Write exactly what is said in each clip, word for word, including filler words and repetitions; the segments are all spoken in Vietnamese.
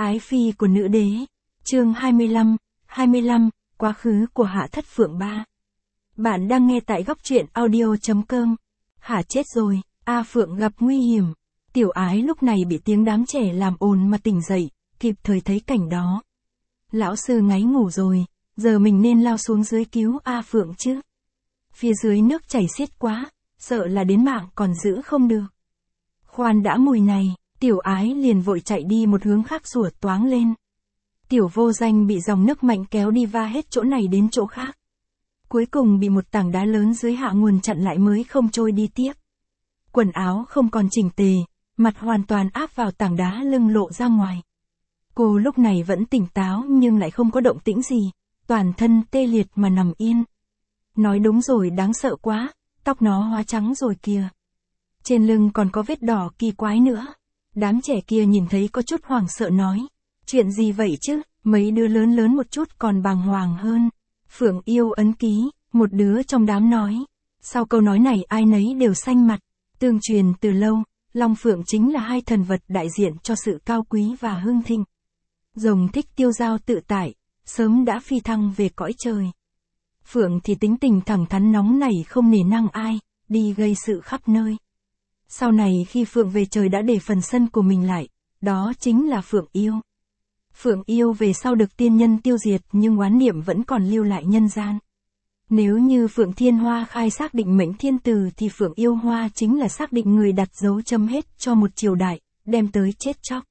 Ái phi của nữ đế. Chương hai mươi lăm, hai mươi lăm, quá khứ của Hạ Thất Phượng ba. Bạn đang nghe tại góc truyện audio chấm com. Hạ chết rồi, A Phượng gặp nguy hiểm. Tiểu Ái lúc này bị tiếng đám trẻ làm ồn mà tỉnh dậy, kịp thời thấy cảnh đó. Lão sư ngáy ngủ rồi, giờ mình nên lao xuống dưới cứu A Phượng chứ. Phía dưới nước chảy xiết quá, sợ là đến mạng còn giữ không được. Khoan đã, mùi này, Tiểu Ái liền vội chạy đi một hướng khác rủa toáng lên. Tiểu Vô Danh bị dòng nước mạnh kéo đi va hết chỗ này đến chỗ khác. Cuối cùng bị một tảng đá lớn dưới hạ nguồn chặn lại mới không trôi đi tiếp. Quần áo không còn chỉnh tề, mặt hoàn toàn áp vào tảng đá lưng lộ ra ngoài. Cô lúc này vẫn tỉnh táo nhưng lại không có động tĩnh gì, toàn thân tê liệt mà nằm yên. Nói đúng rồi, đáng sợ quá, tóc nó hóa trắng rồi kìa. Trên lưng còn có vết đỏ kỳ quái nữa. Đám trẻ kia nhìn thấy có chút hoảng sợ nói. Chuyện gì vậy chứ? Mấy đứa lớn lớn một chút còn bàng hoàng hơn. Phượng yêu ấn ký, một đứa trong đám nói. Sau câu nói này ai nấy đều xanh mặt. Tương truyền từ lâu, Long Phượng chính là hai thần vật đại diện cho sự cao quý và hưng thịnh. Rồng thích tiêu dao tự tại, sớm đã phi thăng về cõi trời. Phượng thì tính tình thẳng thắn nóng nảy không nể nang ai, đi gây sự khắp nơi. Sau này khi Phượng về trời đã để phần sân của mình lại, đó chính là Phượng yêu. Phượng yêu về sau được tiên nhân tiêu diệt nhưng oán niệm vẫn còn lưu lại nhân gian. Nếu như Phượng Thiên Hoa khai xác định mệnh thiên tử thì Phượng yêu hoa chính là xác định người đặt dấu chấm hết cho một triều đại, đem tới chết chóc.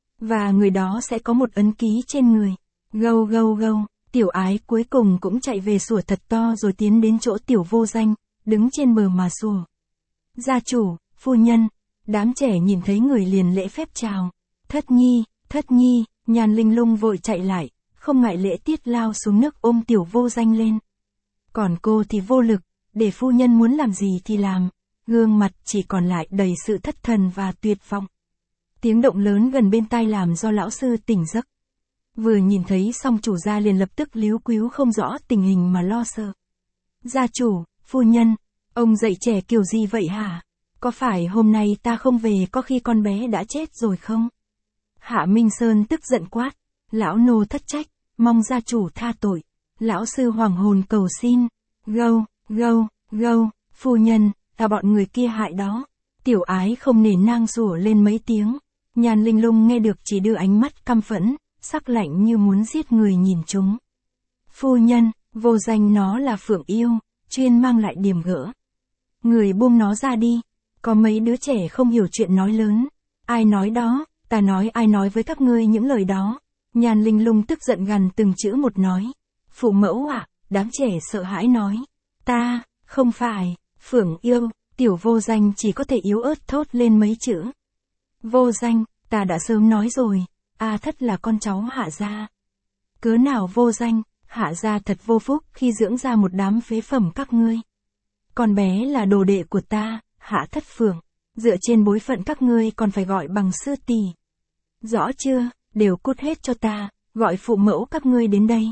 Và người đó sẽ có một ấn ký trên người. Gâu gâu gâu, Tiểu Ái cuối cùng cũng chạy về sủa thật to rồi tiến đến chỗ Tiểu Vô Danh, đứng trên bờ mà sủa. Gia chủ, phu nhân, đám trẻ nhìn thấy người liền lễ phép chào. Thất nhi, thất nhi, Nhan Linh Lung vội chạy lại, không ngại lễ tiết lao xuống nước ôm Tiểu Vô Danh lên. Còn cô thì vô lực, để phu nhân muốn làm gì thì làm, gương mặt chỉ còn lại đầy sự thất thần và tuyệt vọng. Tiếng động lớn gần bên tai làm do lão sư tỉnh giấc. Vừa nhìn thấy xong chủ gia liền lập tức líu quíu không rõ tình hình mà lo sợ. Gia chủ, phu nhân, ông dạy trẻ kiểu gì vậy hả? Có phải hôm nay ta không về có khi con bé đã chết rồi không? Hạ Minh Sơn tức giận quát. Lão nô thất trách, mong gia chủ tha tội. Lão sư hoàng hồn cầu xin. Gâu, gâu, gâu, phu nhân, là bọn người kia hại đó. Tiểu Ái không nể nang rủa lên mấy tiếng. Nhan Linh Lung nghe được chỉ đưa ánh mắt căm phẫn, sắc lạnh như muốn giết người nhìn chúng. Phu nhân, Vô Danh nó là Phượng yêu, chuyên mang lại điểm gỡ. Người buông nó ra đi. Có mấy đứa trẻ không hiểu chuyện nói lớn. Ai nói đó, ta nói ai nói với các ngươi những lời đó. Nhan Linh Lung tức giận gằn từng chữ một nói. Phụ mẫu ạ, à, đám trẻ sợ hãi nói. Ta, không phải, Phượng yêu, Tiểu Vô Danh chỉ có thể yếu ớt thốt lên mấy chữ. Vô Danh, ta đã sớm nói rồi, A Thất là con cháu Hạ gia. Cớ nào Vô Danh, Hạ gia thật vô phúc khi dưỡng ra một đám phế phẩm các ngươi. Con bé là đồ đệ của ta, Hạ Thất Phượng, dựa trên bối phận các ngươi còn phải gọi bằng sư tỷ. Rõ chưa, đều cút hết cho ta, gọi phụ mẫu các ngươi đến đây.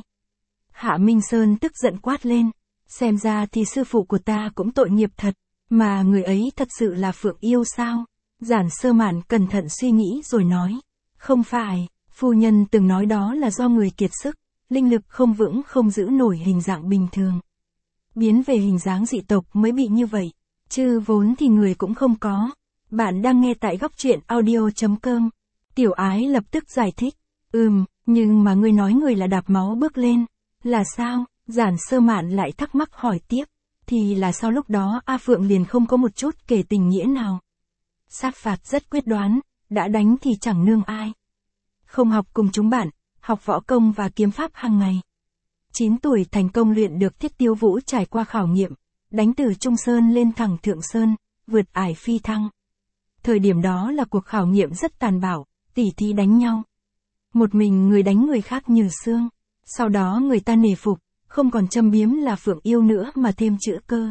Hạ Minh Sơn tức giận quát lên, xem ra thì sư phụ của ta cũng tội nghiệp thật, mà người ấy thật sự là Phượng yêu sao? Giản Sơ Mạn cẩn thận suy nghĩ rồi nói, không phải, phu nhân từng nói đó là do người kiệt sức, linh lực không vững không giữ nổi hình dạng bình thường. Biến về hình dáng dị tộc mới bị như vậy, chứ vốn thì người cũng không có. Bạn đang nghe tại góc truyện audio chấm com. Tiểu Ái lập tức giải thích, ừm, nhưng mà ngươi nói người là đạp máu bước lên, là sao? Giản Sơ Mạn lại thắc mắc hỏi tiếp, thì là sao lúc đó A Phượng liền không có một chút kể tình nghĩa nào. Sát phạt rất quyết đoán, đã đánh thì chẳng nương ai. Không học cùng chúng bạn, học võ công và kiếm pháp hàng ngày. chín tuổi thành công luyện được Thiết Tiêu Vũ trải qua khảo nghiệm, đánh từ Trung Sơn lên thẳng Thượng Sơn, vượt ải phi thăng. Thời điểm đó là cuộc khảo nghiệm rất tàn bạo, tỉ thí đánh nhau. Một mình người đánh người khác như xương. Sau đó người ta nể phục, không còn châm biếm là Phượng yêu nữa mà thêm chữ cơ.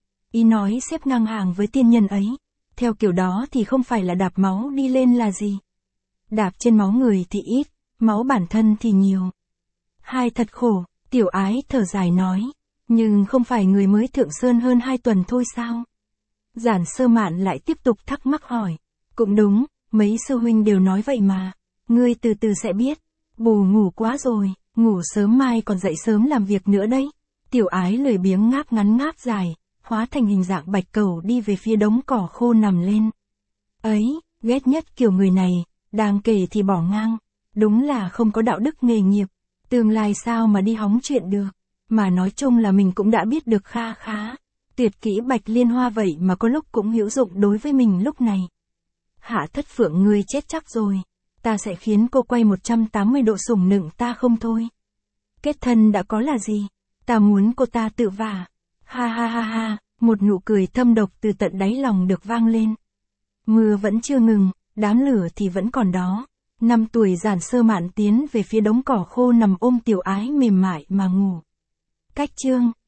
Ý nói xếp ngang hàng với tiên nhân ấy. Theo kiểu đó thì không phải là đạp máu đi lên là gì. Đạp trên máu người thì ít, máu bản thân thì nhiều. Hai thật khổ, Tiểu Ái thở dài nói. Nhưng không phải người mới Thượng Sơn hơn hai tuần thôi sao? Giản Sơ Mạn lại tiếp tục thắc mắc hỏi. Cũng đúng, mấy sư huynh đều nói vậy mà. Ngươi từ từ sẽ biết. Bù ngủ quá rồi, ngủ sớm mai còn dậy sớm làm việc nữa đấy. Tiểu ái lười biếng ngáp ngắn ngáp dài, hóa thành hình dạng bạch cầu đi về phía đống cỏ khô nằm lên. Ấy, ghét nhất kiểu người này, đang kể thì bỏ ngang. Đúng là không có đạo đức nghề nghiệp. Tương lai sao mà đi hóng chuyện được. Mà nói chung là mình cũng đã biết được kha khá. Tuyệt kỹ bạch liên hoa vậy mà có lúc cũng hữu dụng đối với mình lúc này. Hạ Thất Phượng ngươi chết chắc rồi. Ta sẽ khiến cô quay một trăm tám mươi độ sủng nựng ta không thôi. Kết thân đã có là gì? Ta muốn cô ta tự vả. Ha ha ha ha, một nụ cười thâm độc từ tận đáy lòng được vang lên. Mưa vẫn chưa ngừng, đám lửa thì vẫn còn đó. Năm tuổi Giản Sơ Mạn tiến về phía đống cỏ khô nằm ôm Tiểu Ái mềm mại mà ngủ. Cách chương